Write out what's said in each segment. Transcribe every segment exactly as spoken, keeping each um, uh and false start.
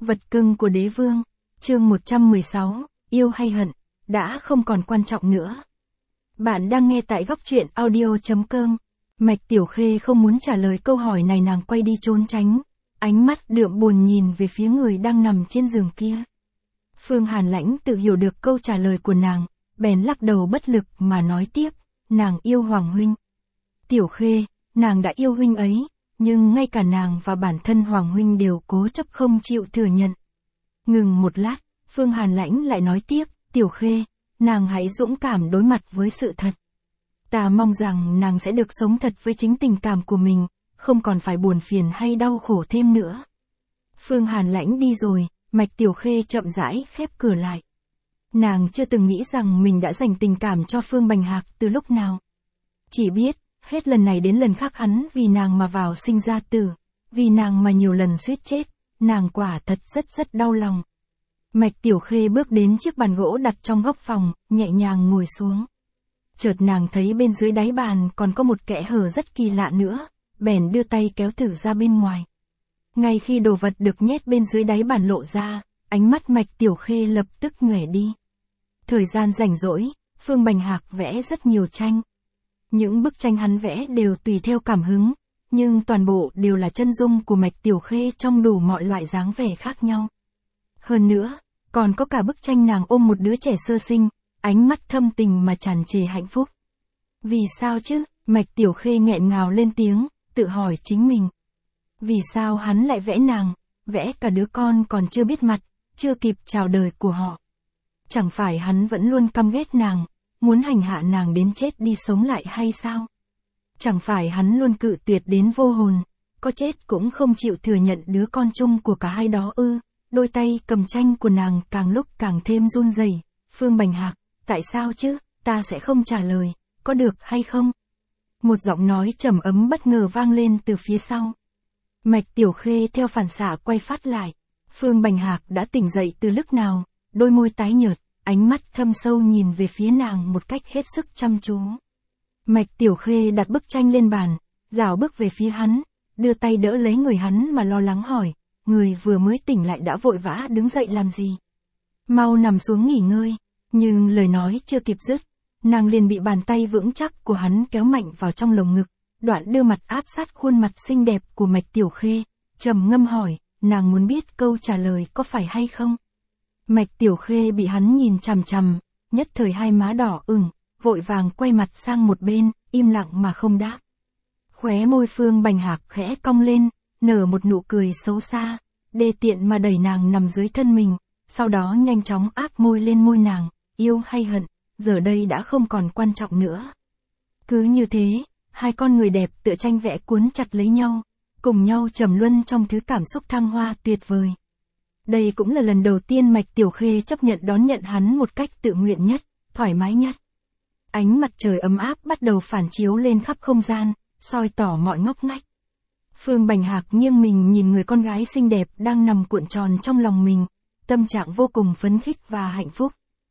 Vật cưng của đế vương, chương một trăm mười sáu, yêu hay hận, đã không còn quan trọng nữa. Bạn đang nghe tại góc truyện audio chấm com. Mạch Tiểu Khê không muốn trả lời câu hỏi này, nàng quay đi trốn tránh, ánh mắt đượm buồn nhìn về phía người đang nằm trên giường kia. Phương Hàn Lãnh tự hiểu được câu trả lời của nàng, bèn lắc đầu bất lực mà nói tiếp, nàng yêu Hoàng huynh. Tiểu Khê, nàng đã yêu huynh ấy, nhưng ngay cả nàng và bản thân Hoàng huynh đều cố chấp không chịu thừa nhận. Ngừng một lát, Phương Hàn Lãnh lại nói tiếp, Tiểu Khê, nàng hãy dũng cảm đối mặt với sự thật. Ta mong rằng nàng sẽ được sống thật với chính tình cảm của mình, không còn phải buồn phiền hay đau khổ thêm nữa. Phương Hàn Lãnh đi rồi, Mạch Tiểu Khê chậm rãi khép cửa lại. Nàng chưa từng nghĩ rằng mình đã dành tình cảm cho Phương Bành Hạc từ lúc nào. Chỉ biết, hết lần này đến lần khác hắn vì nàng mà vào sinh ra tử, vì nàng mà nhiều lần suýt chết, nàng quả thật rất rất đau lòng. Mạch Tiểu Khê bước đến chiếc bàn gỗ đặt trong góc phòng, nhẹ nhàng ngồi xuống. Chợt nàng thấy bên dưới đáy bàn còn có một kẽ hở rất kỳ lạ nữa, bèn đưa tay kéo thử ra bên ngoài. Ngay khi đồ vật được nhét bên dưới đáy bàn lộ ra, ánh mắt Mạch Tiểu Khê lập tức nhoẻn đi. Thời gian rảnh rỗi, Phương Bành Hạc vẽ rất nhiều tranh. Những bức tranh hắn vẽ đều tùy theo cảm hứng, nhưng toàn bộ đều là chân dung của Mạch Tiểu Khê trong đủ mọi loại dáng vẻ khác nhau. Hơn nữa, còn có cả bức tranh nàng ôm một đứa trẻ sơ sinh, ánh mắt thâm tình mà tràn trề hạnh phúc. Vì sao chứ? Mạch Tiểu Khê nghẹn ngào lên tiếng, tự hỏi chính mình. Vì sao hắn lại vẽ nàng, vẽ cả đứa con còn chưa biết mặt, chưa kịp chào đời của họ? Chẳng phải hắn vẫn luôn căm ghét nàng, muốn hành hạ nàng đến chết đi sống lại hay sao? Chẳng phải hắn luôn cự tuyệt đến vô hồn, có chết cũng không chịu thừa nhận đứa con chung của cả hai đó ư? Đôi tay cầm tranh của nàng càng lúc càng thêm run rẩy. Phương Bành Hạc, tại sao chứ? Ta sẽ không trả lời, có được hay không? Một giọng nói trầm ấm bất ngờ vang lên từ phía sau. Mạch Tiểu Khê theo phản xạ quay phát lại. Phương Bành Hạc đã tỉnh dậy từ lúc nào, đôi môi tái nhợt, ánh mắt thâm sâu nhìn về phía nàng một cách hết sức chăm chú. Mạch Tiểu Khê đặt bức tranh lên bàn, rảo bước về phía hắn, đưa tay đỡ lấy người hắn mà lo lắng hỏi, người vừa mới tỉnh lại đã vội vã đứng dậy làm gì? Mau nằm xuống nghỉ ngơi. Nhưng lời nói chưa kịp dứt, nàng liền bị bàn tay vững chắc của hắn kéo mạnh vào trong lồng ngực, đoạn đưa mặt áp sát khuôn mặt xinh đẹp của Mạch Tiểu Khê, trầm ngâm hỏi, nàng muốn biết câu trả lời có phải hay không? Mạch Tiểu Khê bị hắn nhìn chằm chằm, nhất thời hai má đỏ ửng, vội vàng quay mặt sang một bên, im lặng mà không đáp. Khóe môi Phương Bành Hạc khẽ cong lên, nở một nụ cười xấu xa, đê tiện mà đẩy nàng nằm dưới thân mình, sau đó nhanh chóng áp môi lên môi nàng, yêu hay hận, giờ đây đã không còn quan trọng nữa. Cứ như thế, hai con người đẹp tựa tranh vẽ cuốn chặt lấy nhau, cùng nhau trầm luân trong thứ cảm xúc thăng hoa tuyệt vời. Đây cũng là lần đầu tiên Mạch Tiểu Khê chấp nhận đón nhận hắn một cách tự nguyện nhất, thoải mái nhất. Ánh mặt trời ấm áp bắt đầu phản chiếu lên khắp không gian, soi tỏ mọi ngóc ngách. Phương Bành Hạc nghiêng mình nhìn người con gái xinh đẹp đang nằm cuộn tròn trong lòng mình, tâm trạng vô cùng phấn khích và hạnh phúc.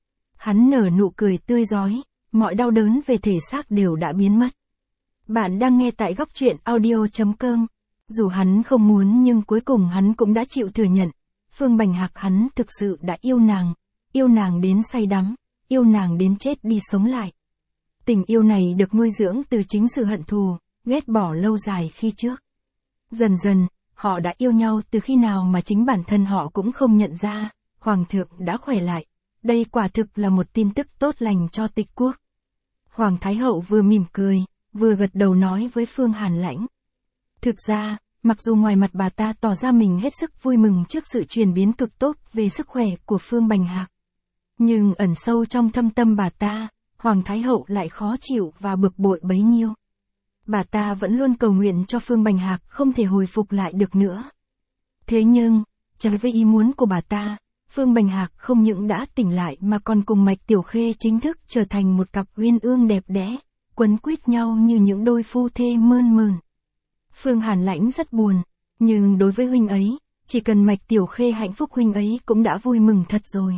Hắn nở nụ cười tươi rói, mọi đau đớn về thể xác đều đã biến mất. Bạn đang nghe tại góc truyện audio chấm com. Dù hắn không muốn nhưng cuối cùng hắn cũng đã chịu thừa nhận. Phương Bành Hạc hắn thực sự đã yêu nàng, yêu nàng đến say đắm, yêu nàng đến chết đi sống lại. Tình yêu này được nuôi dưỡng từ chính sự hận thù, ghét bỏ lâu dài khi trước. Dần dần, họ đã yêu nhau từ khi nào mà chính bản thân họ cũng không nhận ra. Hoàng thượng đã khỏe lại. Đây quả thực là một tin tức tốt lành cho Tịch quốc. Hoàng Thái Hậu vừa mỉm cười, vừa gật đầu nói với Phương Hàn Lãnh. Thực ra, mặc dù ngoài mặt bà ta tỏ ra mình hết sức vui mừng trước sự chuyển biến cực tốt về sức khỏe của Phương Bành Hạc, nhưng ẩn sâu trong thâm tâm bà ta, Hoàng Thái Hậu lại khó chịu và bực bội bấy nhiêu. Bà ta vẫn luôn cầu nguyện cho Phương Bành Hạc không thể hồi phục lại được nữa. Thế nhưng, trái với ý muốn của bà ta, Phương Bành Hạc không những đã tỉnh lại mà còn cùng Mạch Tiểu Khê chính thức trở thành một cặp uyên ương đẹp đẽ, quấn quýt nhau như những đôi phu thê mơn mởn. Phương Hàn Lãnh rất buồn, nhưng đối với huynh ấy, chỉ cần Mạch Tiểu Khê hạnh phúc huynh ấy cũng đã vui mừng thật rồi.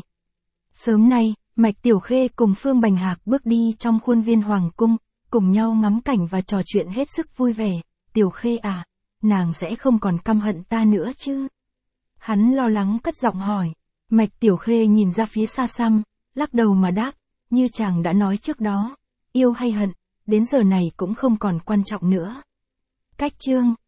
Sớm nay, Mạch Tiểu Khê cùng Phương Bành Hạc bước đi trong khuôn viên hoàng cung, cùng nhau ngắm cảnh và trò chuyện hết sức vui vẻ. Tiểu Khê à, nàng sẽ không còn căm hận ta nữa chứ? Hắn lo lắng cất giọng hỏi. Mạch Tiểu Khê nhìn ra phía xa xăm, lắc đầu mà đáp, như chàng đã nói trước đó, yêu hay hận, đến giờ này cũng không còn quan trọng nữa. Cách chương